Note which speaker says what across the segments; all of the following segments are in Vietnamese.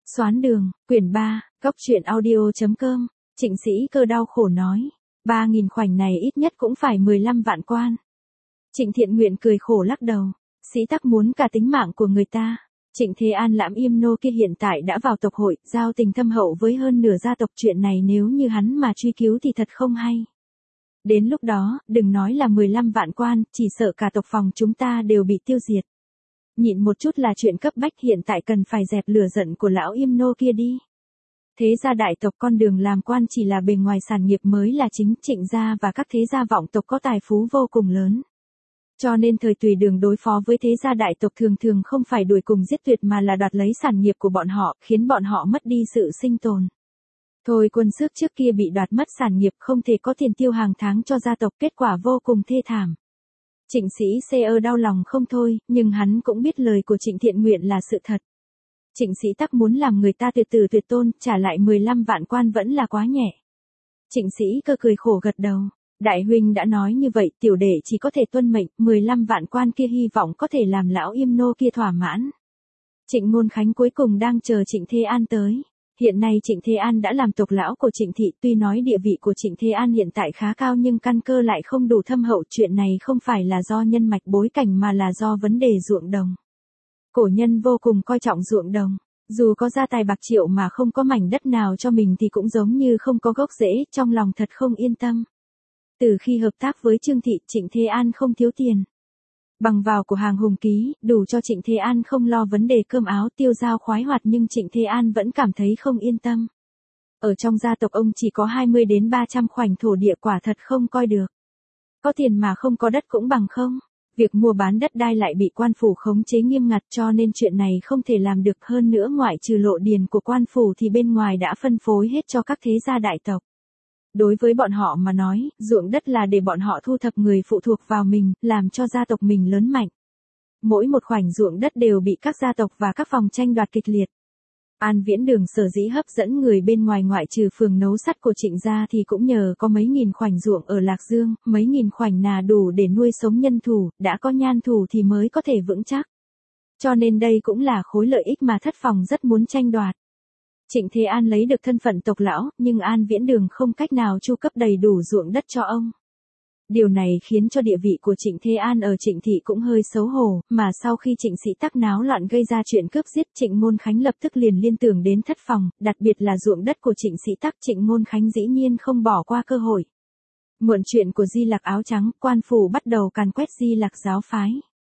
Speaker 1: Xoán đường, quyển 3, góc truyện audio.com, Trịnh Sĩ Cơ đau khổ nói. 3.000 khoảnh này ít nhất cũng phải 15 vạn quan. Trịnh Thiện Nguyện cười khổ lắc đầu. Sĩ tắc muốn cả tính mạng của người ta. Trịnh Thế An Lãm Yêm Nô kia hiện tại đã vào tộc hội, giao tình thâm hậu với hơn nửa gia tộc, chuyện này nếu như hắn mà truy cứu thì thật không hay. Đến lúc đó, đừng nói là 15 vạn quan, chỉ sợ cả tộc phòng chúng ta đều bị tiêu diệt. Nhịn một chút là chuyện cấp bách, hiện tại cần phải dẹp lửa giận của lão Yêm Nô kia đi. Thế gia đại tộc con đường làm quan chỉ là bề ngoài, sản nghiệp mới là chính. Trịnh gia và các thế gia vọng tộc có tài phú vô cùng lớn. Cho nên thời tùy đường đối phó với thế gia đại tộc thường thường không phải đuổi cùng giết tuyệt mà là đoạt lấy sản nghiệp của bọn họ, khiến bọn họ mất đi sự sinh tồn. Thôi Quân Xước trước kia bị đoạt mất sản nghiệp, không thể có tiền tiêu hàng tháng cho gia tộc, kết quả vô cùng thê thảm. Trịnh Sĩ C.E. đau lòng không thôi, nhưng hắn cũng biết lời của Trịnh Thiện Nguyện là sự thật. Trịnh Sĩ tắc muốn làm người ta tuyệt tử tuyệt tôn, trả lại 15 vạn quan vẫn là quá nhẹ. Trịnh Sĩ Cơ cười khổ gật đầu. Đại huynh đã nói như vậy, tiểu đệ chỉ có thể tuân mệnh. 15 vạn quan kia hy vọng có thể làm lão Yêm Nô kia thỏa mãn. Trịnh Ngôn Khánh cuối cùng đang chờ Trịnh Thế An tới. Hiện nay Trịnh Thế An đã làm tộc lão của Trịnh thị, tuy nói địa vị của Trịnh Thế An hiện tại khá cao nhưng căn cơ lại không đủ thâm hậu. Chuyện này không phải là do nhân mạch bối cảnh mà là do vấn đề ruộng đồng. Cổ nhân vô cùng coi trọng ruộng đồng. Dù có gia tài bạc triệu mà không có mảnh đất nào cho mình thì cũng giống như không có gốc rễ, trong lòng thật không yên tâm. Từ khi hợp tác với Trương thị, Trịnh Thế An không thiếu tiền. Bằng vào của hàng Hùng Ký, đủ cho Trịnh Thế An không lo vấn đề cơm áo tiêu dao khoái hoạt, nhưng Trịnh Thế An vẫn cảm thấy không yên tâm. Ở trong gia tộc ông chỉ có 20 đến 300 khoảnh thổ địa, quả thật không coi được. Có tiền mà không có đất cũng bằng không. Việc mua bán đất đai lại bị quan phủ khống chế nghiêm ngặt, cho nên chuyện này không thể làm được. Hơn nữa ngoại trừ lộ điền của quan phủ thì bên ngoài đã phân phối hết cho các thế gia đại tộc. Đối với bọn họ mà nói, ruộng đất là để bọn họ thu thập người phụ thuộc vào mình, làm cho gia tộc mình lớn mạnh. Mỗi một khoảnh ruộng đất đều bị các gia tộc và các phòng tranh đoạt kịch liệt. An Viễn Đường sở dĩ hấp dẫn người bên ngoài, ngoại trừ phường nấu sắt của Trịnh gia thì cũng nhờ có mấy nghìn khoảnh ruộng ở Lạc Dương, mấy nghìn khoảnh nà đủ để nuôi sống nhân thủ, đã có nhan thủ thì mới có thể vững chắc. Cho nên đây cũng là khối lợi ích mà thất phòng rất muốn tranh đoạt. Trịnh Thế An lấy được thân phận tộc lão, nhưng An Viễn Đường không cách nào chu cấp đầy đủ ruộng đất cho ông. Điều này khiến cho địa vị của Trịnh Thế An ở Trịnh thị cũng hơi xấu hổ, mà sau khi Trịnh Sĩ tắc náo loạn gây ra chuyện cướp giết, Trịnh Ngôn Khánh lập tức liền liên tưởng đến thất phòng, đặc biệt là ruộng đất của Trịnh Sĩ tắc. Trịnh Ngôn Khánh dĩ nhiên không bỏ qua cơ hội. Mượn chuyện của Di Lặc áo trắng, quan phủ bắt đầu càn quét Di Lặc giáo phái.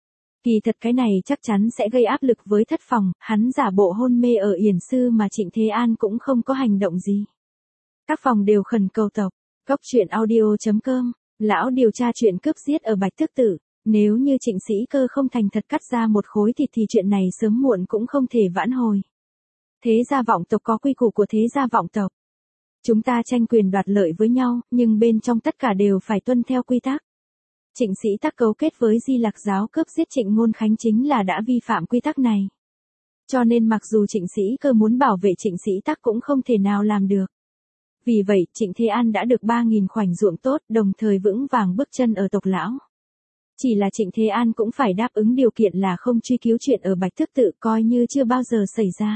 Speaker 1: Kỳ thật cái này chắc chắn sẽ gây áp lực với thất phòng, hắn giả bộ hôn mê ở Yển Sư mà Trịnh Thế An cũng không có hành động gì. Các phòng đều khẩn cầu tộc. Góc truyện audio.com, lão điều tra chuyện cướp giết ở Bạch Tước Tử. Nếu như Trịnh Sĩ Cơ không thành thật cắt ra một khối thịt thì chuyện này sớm muộn cũng không thể vãn hồi. Thế gia vọng tộc có quy củ của thế gia vọng tộc. Chúng ta tranh quyền đoạt lợi với nhau, nhưng bên trong tất cả đều phải tuân theo quy tắc. Trịnh Sĩ tắc cấu kết với Di Lặc giáo cướp giết Trịnh Ngôn Khánh chính là đã vi phạm quy tắc này. Cho nên mặc dù Trịnh Sĩ Cơ muốn bảo vệ Trịnh Sĩ tắc cũng không thể nào làm được. Vì vậy, Trịnh Thế An đã được 3.000 khoảnh ruộng tốt, đồng thời vững vàng bước chân ở tộc lão. Chỉ là Trịnh Thế An cũng phải đáp ứng điều kiện là không truy cứu chuyện ở Bạch Tước Tự, coi như chưa bao giờ xảy ra.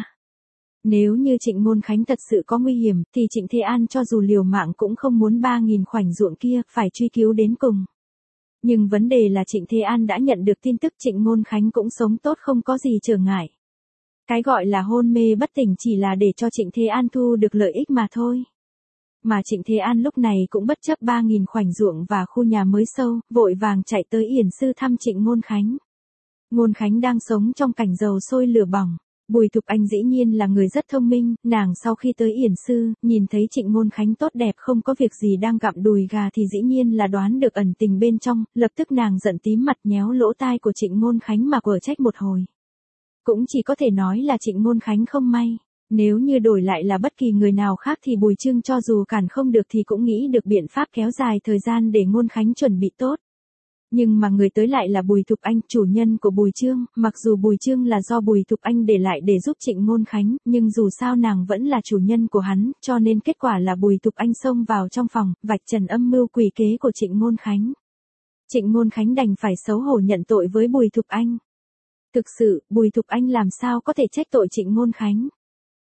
Speaker 1: Nếu như Trịnh Ngôn Khánh thật sự có nguy hiểm, thì Trịnh Thế An cho dù liều mạng cũng không muốn 3.000 khoảnh ruộng kia phải truy cứu đến cùng. Nhưng vấn đề là Trịnh Thế An đã nhận được tin tức Trịnh Ngôn Khánh cũng sống tốt, không có gì trở ngại. Cái gọi là hôn mê bất tỉnh chỉ là để cho Trịnh Thế An thu được lợi ích mà thôi. Mà Trịnh Thế An lúc này cũng bất chấp 3.000 khoảnh ruộng và khu nhà mới sâu, vội vàng chạy tới Yển Sư thăm Trịnh Ngôn Khánh. Ngôn Khánh đang sống trong cảnh dầu sôi lửa bỏng. Bùi Thục Anh dĩ nhiên là người rất thông minh, nàng sau khi tới Yển Sư, nhìn thấy Trịnh Ngôn Khánh tốt đẹp không có việc gì đang gặm đùi gà thì dĩ nhiên là đoán được ẩn tình bên trong, lập tức nàng giận tím mặt nhéo lỗ tai của Trịnh Ngôn Khánh mà quở trách một hồi. Cũng chỉ có thể nói là Trịnh Ngôn Khánh không may, nếu như đổi lại là bất kỳ người nào khác thì Bùi Trương cho dù cản không được thì cũng nghĩ được biện pháp kéo dài thời gian để Ngôn Khánh chuẩn bị tốt. Nhưng mà người tới lại là Bùi Thục Anh, chủ nhân của Bùi Trương, mặc dù Bùi Trương là do Bùi Thục Anh để lại để giúp Trịnh Ngôn Khánh, nhưng dù sao nàng vẫn là chủ nhân của hắn, cho nên kết quả là Bùi Thục Anh xông vào trong phòng, vạch trần âm mưu quỷ kế của Trịnh Ngôn Khánh. Trịnh Ngôn Khánh đành phải xấu hổ nhận tội với Bùi Thục Anh. Thực sự, Bùi Thục Anh làm sao có thể trách tội Trịnh Ngôn Khánh.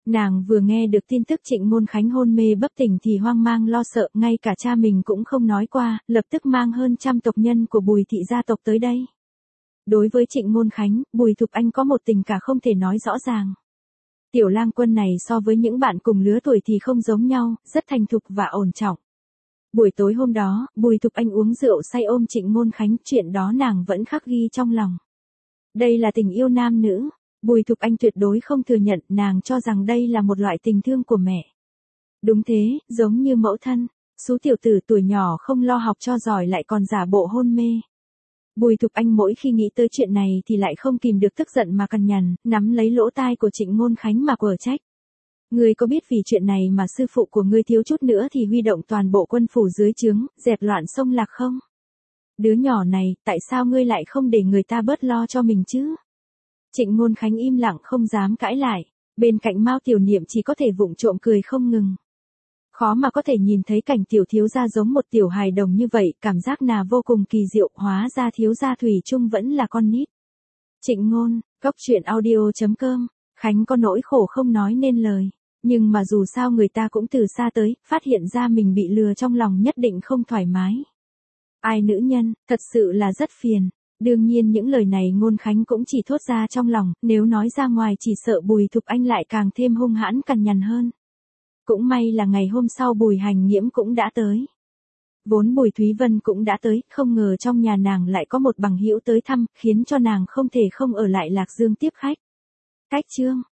Speaker 1: Nàng vừa nghe được tin tức Trịnh Ngôn Khánh hôn mê bất tỉnh thì hoang mang lo sợ, ngay cả cha mình cũng không nói qua, lập tức mang hơn trăm tộc nhân của Bùi thị gia tộc tới đây. Đối với Trịnh Ngôn Khánh, Bùi Thục Anh có một tình cả không thể nói rõ ràng. Tiểu lang quân này so với những bạn cùng lứa tuổi thì không giống nhau, rất thành thục và ổn trọng. Buổi tối hôm đó, Bùi Thục Anh uống rượu say ôm Trịnh Ngôn Khánh, chuyện đó nàng vẫn khắc ghi trong lòng. Đây là tình yêu nam nữ. Bùi Thục Anh tuyệt đối không thừa nhận, nàng cho rằng đây là một loại tình thương của mẹ. Đúng thế, giống như mẫu thân, số tiểu tử tuổi nhỏ không lo học cho giỏi lại còn giả bộ hôn mê. Bùi Thục Anh mỗi khi nghĩ tới chuyện này thì lại không kìm được tức giận mà cằn nhằn, nắm lấy lỗ tai của Trịnh Ngôn Khánh mà quở trách. Ngươi có biết vì chuyện này mà sư phụ của ngươi thiếu chút nữa thì huy động toàn bộ quân phủ dưới trướng, dẹp loạn sông Lạc không? Đứa nhỏ này, tại sao ngươi lại không để người ta bớt lo cho mình chứ? Trịnh Ngôn Khánh im lặng không dám cãi lại, bên cạnh Mao Tiểu Niệm chỉ có thể vụng trộm cười không ngừng. Khó mà có thể nhìn thấy cảnh tiểu thiếu gia giống một tiểu hài đồng như vậy, cảm giác nào vô cùng kỳ diệu, hóa ra thiếu gia thủy chung vẫn là con nít. Trịnh Ngôn, Cốc Truyện Audio.com, Khánh có nỗi khổ không nói nên lời, nhưng mà dù sao người ta cũng từ xa tới, phát hiện ra mình bị lừa trong lòng nhất định không thoải mái. Ai nữ nhân, thật sự là rất phiền. Đương nhiên những lời này Ngôn Khánh cũng chỉ thốt ra trong lòng, nếu nói ra ngoài chỉ sợ Bùi Thục Anh lại càng thêm hung hãn cằn nhằn hơn. Cũng may là ngày hôm sau Bùi Hành Nghiễm cũng đã tới. Vốn Bùi Thúy Vân cũng đã tới, không ngờ trong nhà nàng lại có một bằng hữu tới thăm, khiến cho nàng không thể không ở lại Lạc Dương tiếp khách. Cách chương